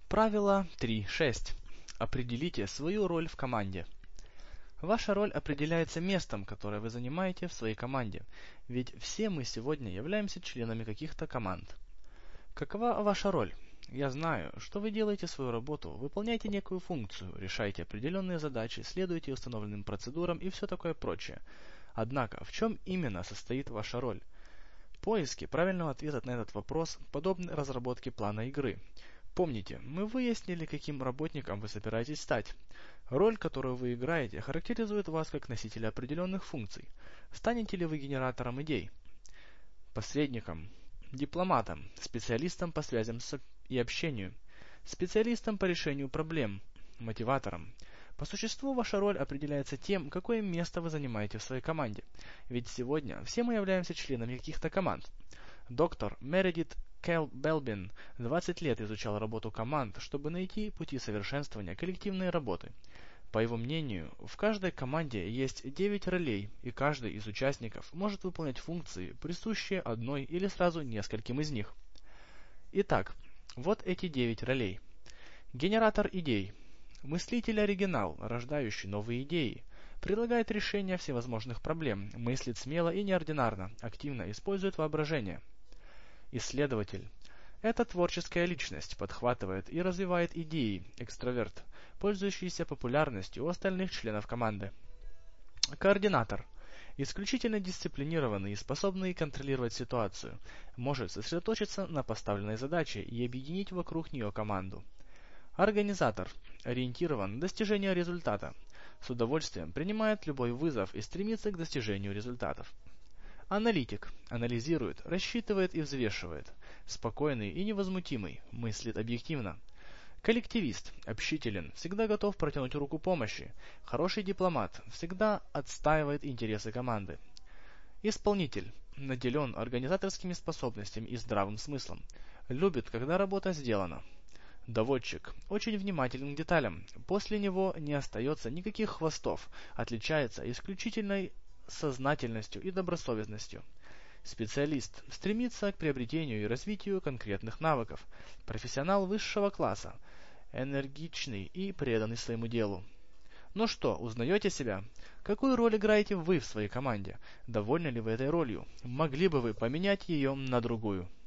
Правило 3.6. Определите свою роль в команде. Ваша роль определяется местом, которое вы занимаете в своей команде, ведь все мы сегодня являемся членами каких-то команд. Какова ваша роль? Я знаю, что вы делаете свою работу, выполняете некую функцию, решаете определенные задачи, следуете установленным процедурам и все такое прочее. Однако, в чем именно состоит ваша роль? Поиски правильного ответа на этот вопрос подобны разработке плана игры. Помните, мы выяснили, каким работником вы собираетесь стать. Роль, которую вы играете, характеризует вас как носителя определенных функций. Станете ли вы генератором идей, посредником, дипломатом, специалистом по связям и общению, специалистом по решению проблем, мотиватором? По существу ваша роль определяется тем, какое место вы занимаете в своей команде. Ведь сегодня все мы являемся членами каких-то команд. Доктор Мередит Белбин 20 лет изучал работу команд, чтобы найти пути совершенствования коллективной работы. По его мнению, в каждой команде есть 9 ролей, и каждый из участников может выполнять функции, присущие одной или сразу нескольким из них. Итак, вот эти 9 ролей. Генератор идей. Мыслитель-оригинал, рождающий новые идеи. Предлагает решения всевозможных проблем, мыслит смело и неординарно, активно использует воображение. Исследователь. Это творческая личность, подхватывает и развивает идеи, экстраверт, пользующийся популярностью у остальных членов команды. Координатор. Исключительно дисциплинированный и способный контролировать ситуацию, может сосредоточиться на поставленной задаче и объединить вокруг нее команду. Организатор. Ориентирован на достижение результата. С удовольствием принимает любой вызов и стремится к достижению результатов. Аналитик. Анализирует, рассчитывает и взвешивает. Спокойный и невозмутимый, мыслит объективно. Коллективист. Общителен, всегда готов протянуть руку помощи. Хороший дипломат, всегда отстаивает интересы команды. Исполнитель. Наделен организаторскими способностями и здравым смыслом. Любит, когда работа сделана. Доводчик. Очень внимателен к деталям. После него не остается никаких хвостов. Отличается исключительной сознательностью и добросовестностью. Специалист. Стремится к приобретению и развитию конкретных навыков. Профессионал высшего класса. Энергичный и преданный своему делу. Ну что, узнаете себя? Какую роль играете вы в своей команде? Довольны ли вы этой ролью? Могли бы вы поменять ее на другую?